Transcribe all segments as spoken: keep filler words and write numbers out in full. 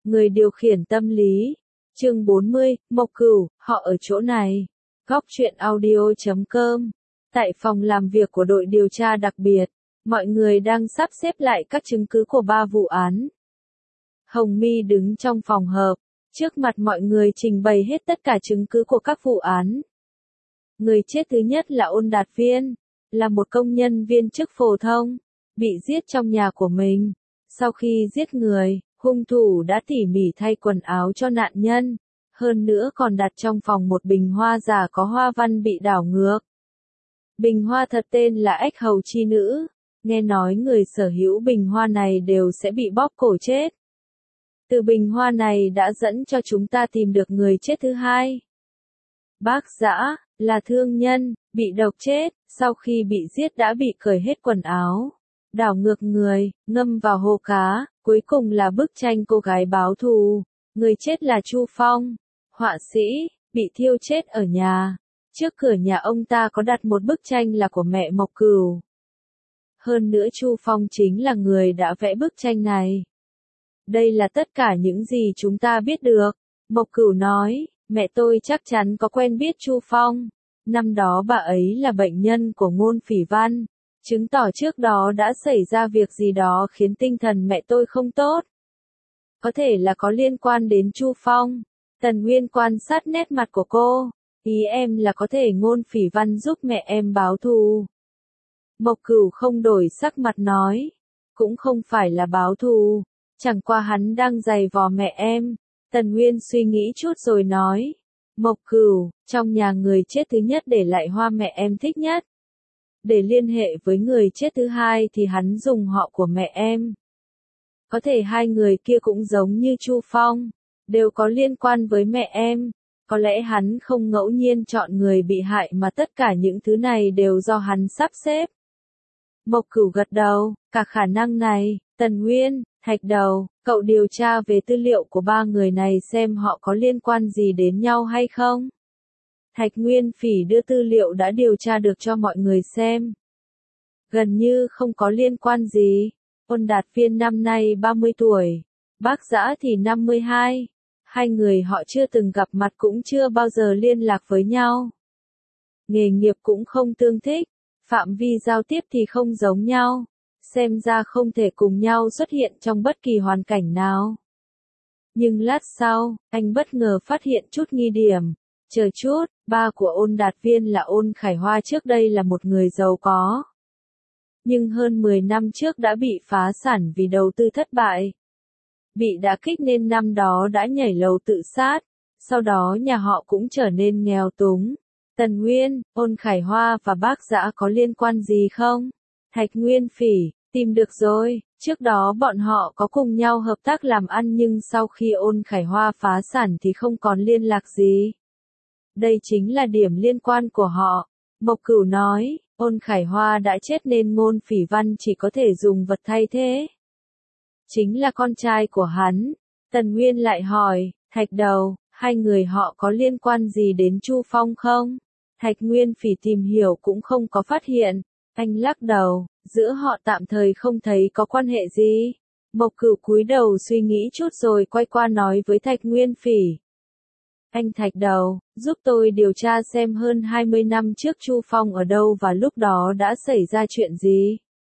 Người điều khiển tâm lý. Chương bốn mươi, Mộc Cửu, họ ở chỗ này. Góc truyện audio chấm com. Tại phòng làm việc của đội điều tra đặc biệt, mọi người đang sắp xếp lại các chứng cứ của ba vụ án. Hồng My đứng trong phòng họp, trước mặt mọi người trình bày hết tất cả chứng cứ của các vụ án. Người chết thứ nhất là Ôn Đạt Viên, là một công nhân viên chức phổ thông, bị giết trong nhà của mình. Sau khi giết người, hung thủ đã tỉ mỉ thay quần áo cho nạn nhân, hơn nữa còn đặt trong phòng một bình hoa giả có hoa văn bị đảo ngược. Bình hoa thật tên là Ếch Hầu Chi Nữ, nghe nói người sở hữu bình hoa này đều sẽ bị bóp cổ chết. Từ bình hoa này đã dẫn cho chúng ta tìm được người chết thứ hai. Bác Dã, là thương nhân, bị độc chết, sau khi bị giết đã bị cởi hết quần áo, đảo ngược người, ngâm vào hồ cá, cuối cùng là bức tranh cô gái báo thù. Người chết là Chu Phong, họa sĩ, bị thiêu chết ở nhà. Trước cửa nhà ông ta có đặt một bức tranh là của mẹ Mộc Cửu. Hơn nữa Chu Phong chính là người đã vẽ bức tranh này. Đây là tất cả những gì chúng ta biết được. Mộc Cửu nói, mẹ tôi chắc chắn có quen biết Chu Phong. Năm đó bà ấy là bệnh nhân của Ngôn Phỉ Văn, chứng tỏ trước đó đã xảy ra việc gì đó khiến tinh thần mẹ tôi không tốt. Có thể là có liên quan đến Chu Phong. Tần Nguyên quan sát nét mặt của cô. Ý em là có thể Ngôn Phỉ Văn giúp mẹ em báo thù. Mộc Cửu không đổi sắc mặt nói. Cũng không phải là báo thù. Chẳng qua hắn đang giày vò mẹ em. Tần Nguyên suy nghĩ chút rồi nói. Mộc Cửu, trong nhà người chết thứ nhất để lại hoa mẹ em thích nhất. Để liên hệ với người chết thứ hai thì hắn dùng họ của mẹ em. Có thể hai người kia cũng giống như Chu Phong, đều có liên quan với mẹ em. Có lẽ hắn không ngẫu nhiên chọn người bị hại mà tất cả những thứ này đều do hắn sắp xếp. Mộc Cửu gật đầu, cả khả năng này. Tần Nguyên, Thạch Đầu, cậu điều tra về tư liệu của ba người này xem họ có liên quan gì đến nhau hay không? Thạch Nguyên Phỉ đưa tư liệu đã điều tra được cho mọi người xem. Gần như không có liên quan gì. Ôn Đạt Viên năm nay ba mươi tuổi, Bác Dã thì năm mươi hai. Hai người họ chưa từng gặp mặt cũng chưa bao giờ liên lạc với nhau. Nghề nghiệp cũng không tương thích, phạm vi giao tiếp thì không giống nhau. Xem ra không thể cùng nhau xuất hiện trong bất kỳ hoàn cảnh nào. Nhưng lát sau, anh bất ngờ phát hiện chút nghi điểm. Chờ chút, ba của Ôn Đạt Viên là Ôn Khải Hoa trước đây là một người giàu có. Nhưng hơn mười năm trước đã bị phá sản vì đầu tư thất bại. Bị đả kích nên năm đó đã nhảy lầu tự sát. Sau đó nhà họ cũng trở nên nghèo túng. Tần Nguyên, Ôn Khải Hoa và Bác Dã có liên quan gì không? Thạch Nguyên Phỉ, tìm được rồi. Trước đó bọn họ có cùng nhau hợp tác làm ăn nhưng sau khi Ôn Khải Hoa phá sản thì không còn liên lạc gì. Đây chính là điểm liên quan của họ. Mộc Cửu nói, Ôn Khải Hoa đã chết nên Ngôn Phỉ Văn chỉ có thể dùng vật thay thế. Chính là con trai của hắn. Tần Nguyên lại hỏi, Thạch Đầu, hai người họ có liên quan gì đến Chu Phong không? Thạch Nguyên Phỉ tìm hiểu cũng không có phát hiện. Anh lắc đầu, giữa họ tạm thời không thấy có quan hệ gì. Mộc Cửu cúi đầu suy nghĩ chút rồi quay qua nói với Thạch Nguyên Phỉ. Anh Thạch Đầu, giúp tôi điều tra xem hơn hai mươi năm trước Chu Phong ở đâu và lúc đó đã xảy ra chuyện gì.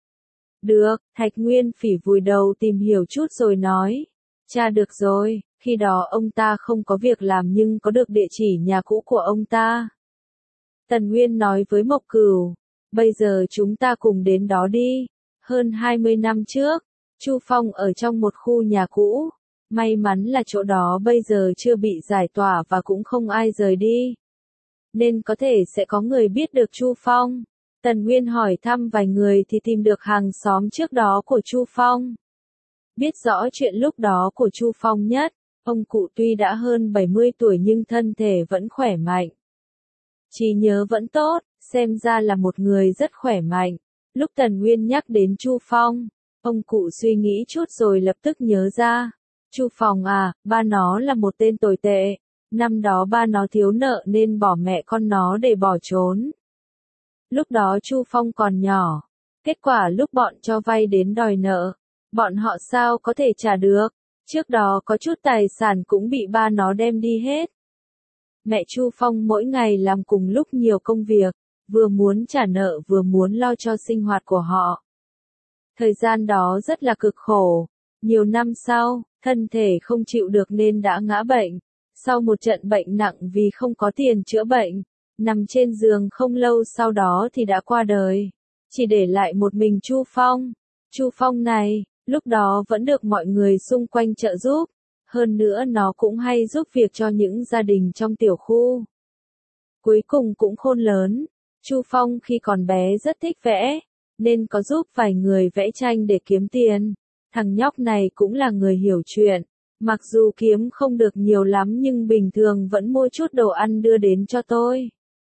Được, Thạch Nguyên Phỉ vùi đầu tìm hiểu chút rồi nói. Tra được rồi, khi đó ông ta không có việc làm nhưng có được địa chỉ nhà cũ của ông ta. Tần Nguyên nói với Mộc Cửu. Bây giờ chúng ta cùng đến đó đi. Hơn hai mươi năm trước, Chu Phong ở trong một khu nhà cũ. May mắn là chỗ đó bây giờ chưa bị giải tỏa và cũng không ai rời đi. Nên có thể sẽ có người biết được Chu Phong. Tần Nguyên hỏi thăm vài người thì tìm được hàng xóm trước đó của Chu Phong. Biết rõ chuyện lúc đó của Chu Phong nhất, ông cụ tuy đã hơn bảy mươi tuổi nhưng thân thể vẫn khỏe mạnh. Trí nhớ vẫn tốt, xem ra là một người rất khỏe mạnh. Lúc Tần Nguyên nhắc đến Chu Phong, ông cụ suy nghĩ chút rồi lập tức nhớ ra. Chu Phong à, ba nó là một tên tồi tệ. Năm đó ba nó thiếu nợ nên bỏ mẹ con nó để bỏ trốn. Lúc đó Chu Phong còn nhỏ. Kết quả lúc bọn cho vay đến đòi nợ, bọn họ sao có thể trả được. Trước đó có chút tài sản cũng bị ba nó đem đi hết. Mẹ Chu Phong mỗi ngày làm cùng lúc nhiều công việc, vừa muốn trả nợ vừa muốn lo cho sinh hoạt của họ. Thời gian đó rất là cực khổ. Nhiều năm sau, thân thể không chịu được nên đã ngã bệnh. Sau một trận bệnh nặng vì không có tiền chữa bệnh, nằm trên giường không lâu sau đó thì đã qua đời. Chỉ để lại một mình Chu Phong. Chu Phong này, lúc đó vẫn được mọi người xung quanh trợ giúp. Hơn nữa nó cũng hay giúp việc cho những gia đình trong tiểu khu. Cuối cùng cũng khôn lớn. Chu Phong khi còn bé rất thích vẽ, nên có giúp vài người vẽ tranh để kiếm tiền. Thằng nhóc này cũng là người hiểu chuyện. Mặc dù kiếm không được nhiều lắm nhưng bình thường vẫn mua chút đồ ăn đưa đến cho tôi.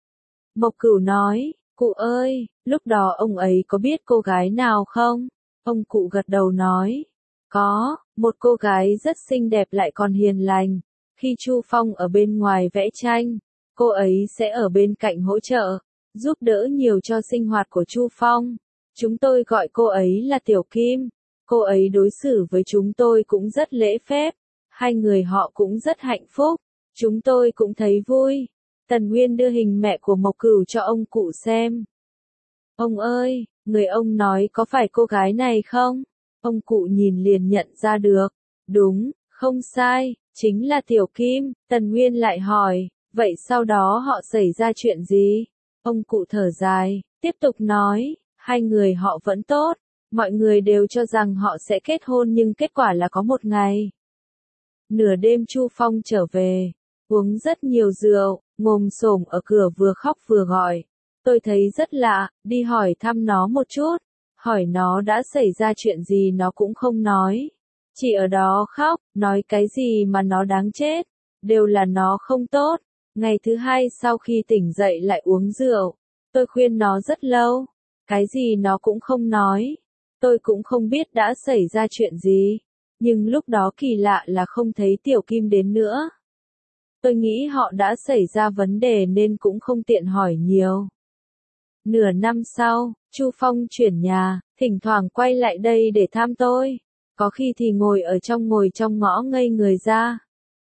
Mộc Cửu nói, cụ ơi, lúc đó ông ấy có biết cô gái nào không? Ông cụ gật đầu nói, có, một cô gái rất xinh đẹp lại còn hiền lành. Khi Chu Phong ở bên ngoài vẽ tranh, cô ấy sẽ ở bên cạnh hỗ trợ, giúp đỡ nhiều cho sinh hoạt của Chu Phong. Chúng tôi gọi cô ấy là Tiểu Kim. Cô ấy đối xử với chúng tôi cũng rất lễ phép. Hai người họ cũng rất hạnh phúc. Chúng tôi cũng thấy vui. Tần Nguyên đưa hình mẹ của Mộc Cửu cho ông cụ xem. Ông ơi, người ông nói có phải cô gái này không? Ông cụ nhìn liền nhận ra được. Đúng, không sai, chính là Tiểu Kim. Tần Nguyên lại hỏi, vậy sau đó họ xảy ra chuyện gì? Ông cụ thở dài, tiếp tục nói, hai người họ vẫn tốt. Mọi người đều cho rằng họ sẽ kết hôn nhưng kết quả là có một ngày. Nửa đêm Chu Phong trở về, uống rất nhiều rượu, ngồm xổm ở cửa vừa khóc vừa gọi. Tôi thấy rất lạ, đi hỏi thăm nó một chút. Hỏi nó đã xảy ra chuyện gì nó cũng không nói. Chỉ ở đó khóc, nói cái gì mà nó đáng chết. Đều là nó không tốt. Ngày thứ hai sau khi tỉnh dậy lại uống rượu. Tôi khuyên nó rất lâu. Cái gì nó cũng không nói. Tôi cũng không biết đã xảy ra chuyện gì. Nhưng lúc đó kỳ lạ là không thấy Tiểu Kim đến nữa. Tôi nghĩ họ đã xảy ra vấn đề nên cũng không tiện hỏi nhiều. Nửa năm sau, Chu Phong chuyển nhà, thỉnh thoảng quay lại đây để thăm tôi. Có khi thì ngồi ở trong ngồi trong ngõ ngây người ra.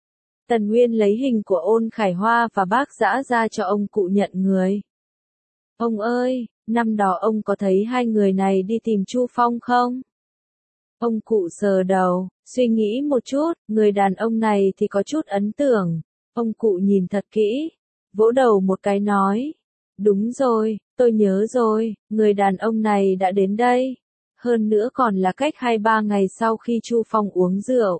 Tần Nguyên lấy hình của Ôn Khải Hoa và Bác Dã ra cho ông cụ nhận người. Ông ơi, năm đó ông có thấy hai người này đi tìm Chu Phong không? Ông cụ sờ đầu, suy nghĩ một chút, người đàn ông này thì có chút ấn tượng. Ông cụ nhìn thật kỹ, vỗ đầu một cái nói. Đúng rồi, tôi nhớ rồi, người đàn ông này đã đến đây. Hơn nữa còn là cách hai ba ngày sau khi Chu Phong uống rượu.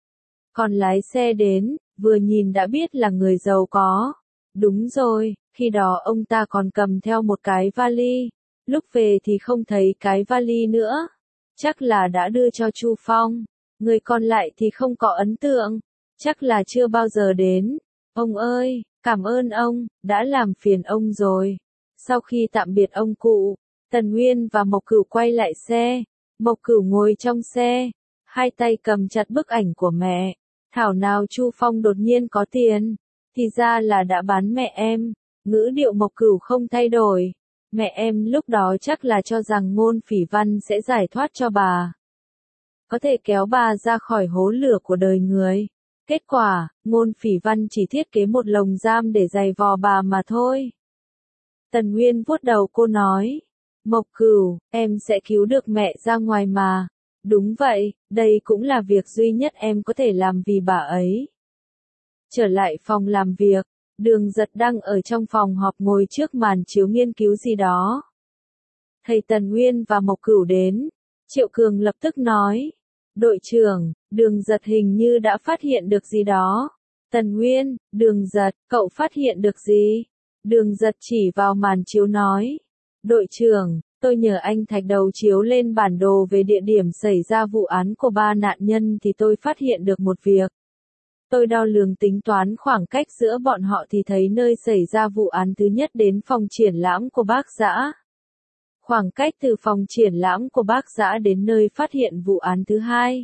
Còn lái xe đến, vừa nhìn đã biết là người giàu có. Đúng rồi, khi đó ông ta còn cầm theo một cái vali. Lúc về thì không thấy cái vali nữa. Chắc là đã đưa cho Chu Phong. Người còn lại thì không có ấn tượng. Chắc là chưa bao giờ đến. Ông ơi, cảm ơn ông, đã làm phiền ông rồi. Sau khi tạm biệt ông cụ, Tần Nguyên và Mộc Cửu quay lại xe. Mộc Cửu ngồi trong xe, hai tay cầm chặt bức ảnh của mẹ. Thảo nào Chu Phong đột nhiên có tiền, thì ra là đã bán mẹ em. Ngữ điệu Mộc Cửu không thay đổi. Mẹ em lúc đó chắc là cho rằng Ngôn Phỉ Văn sẽ giải thoát cho bà. Có thể kéo bà ra khỏi hố lửa của đời người. Kết quả, Ngôn Phỉ Văn chỉ thiết kế một lồng giam để giày vò bà mà thôi. Tần Nguyên vuốt đầu cô nói. Mộc Cửu, em sẽ cứu được mẹ ra ngoài mà. Đúng vậy, đây cũng là việc duy nhất em có thể làm vì bà ấy. Trở lại phòng làm việc, Đường Giật đang ở trong phòng họp ngồi trước màn chiếu nghiên cứu gì đó. Thầy Tần Nguyên và Mộc Cửu đến, Triệu Cường lập tức nói. Đội trưởng, Đường Giật hình như đã phát hiện được gì đó. Tần Nguyên, Đường Giật, cậu phát hiện được gì? Đường Giật chỉ vào màn chiếu nói. Đội trưởng, tôi nhờ anh thạch đầu chiếu lên bản đồ về địa điểm xảy ra vụ án của ba nạn nhân thì tôi phát hiện được một việc. Tôi đo lường tính toán khoảng cách giữa bọn họ thì thấy nơi xảy ra vụ án thứ nhất đến phòng triển lãm của Bác Dã. Khoảng cách từ phòng triển lãm của Bác Dã đến nơi phát hiện vụ án thứ hai.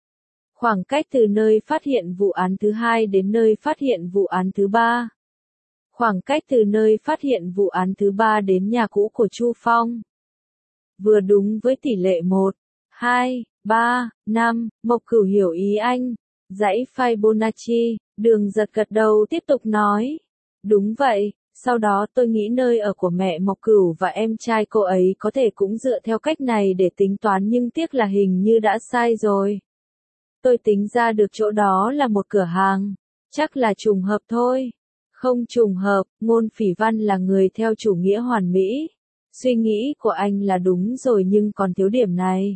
Khoảng cách từ nơi phát hiện vụ án thứ hai đến nơi phát hiện vụ án thứ ba. Khoảng cách từ nơi phát hiện vụ án thứ ba đến nhà cũ của Chu Phong. Vừa đúng với tỷ lệ một, hai. ba, năm, Mộc Cửu hiểu ý anh. Dãy Fibonacci, Đường Giật gật đầu tiếp tục nói. Đúng vậy, sau đó tôi nghĩ nơi ở của mẹ Mộc Cửu và em trai cô ấy có thể cũng dựa theo cách này để tính toán nhưng tiếc là hình như đã sai rồi. Tôi tính ra được chỗ đó là một cửa hàng. Chắc là trùng hợp thôi. Không trùng hợp, Ngôn Phỉ Văn là người theo chủ nghĩa hoàn mỹ. Suy nghĩ của anh là đúng rồi nhưng còn thiếu điểm này.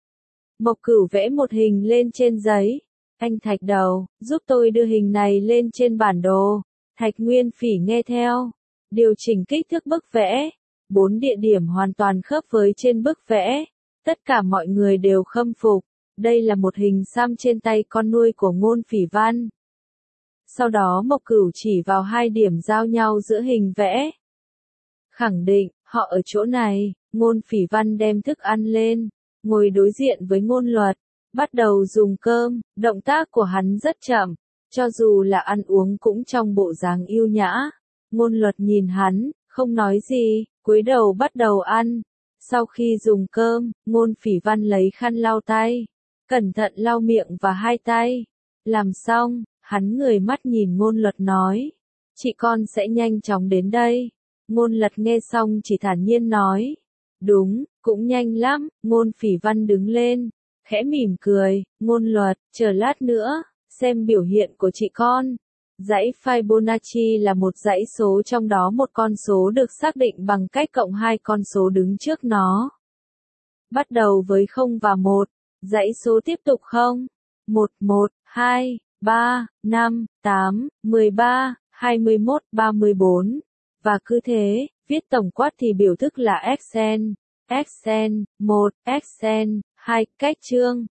Mộc Cửu vẽ một hình lên trên giấy. Anh Thạch Đầu, giúp tôi đưa hình này lên trên bản đồ. Thạch Nguyên Phỉ nghe theo. Điều chỉnh kích thước bức vẽ. Bốn địa điểm hoàn toàn khớp với trên bức vẽ. Tất cả mọi người đều khâm phục. Đây là một hình xăm trên tay con nuôi của Ngôn Phỉ Văn. Sau đó Mộc Cửu chỉ vào hai điểm giao nhau giữa hình vẽ. Khẳng định, họ ở chỗ này. Ngôn Phỉ Văn đem thức ăn lên, ngồi đối diện với Ngôn Luật, bắt đầu dùng cơm. Động tác của hắn rất chậm, cho dù là ăn uống cũng trong bộ dáng yêu nhã. Ngôn Luật nhìn hắn, không nói gì, cúi đầu bắt đầu ăn. Sau khi dùng cơm, Ngôn Phỉ Văn lấy khăn lau tay, cẩn thận lau miệng và hai tay. Làm xong, hắn ngời mắt nhìn Ngôn Luật nói, chị con sẽ nhanh chóng đến đây. Ngôn Luật nghe xong chỉ thản nhiên nói, đúng, cũng nhanh lắm. Ngôn Phỉ Văn đứng lên, khẽ mỉm cười. Ngôn Luật, chờ lát nữa, xem biểu hiện của chị con. Dãy Fibonacci là một dãy số trong đó một con số được xác định bằng cách cộng hai con số đứng trước nó. Bắt đầu với không và một. Dãy số tiếp tục không, một, một, hai, ba, năm, tám, mười ba, hai mươi mốt, ba mươi bốn. Và cứ thế, viết tổng quát thì biểu thức là Xn, Xn, một, Xn, hai, cách chương.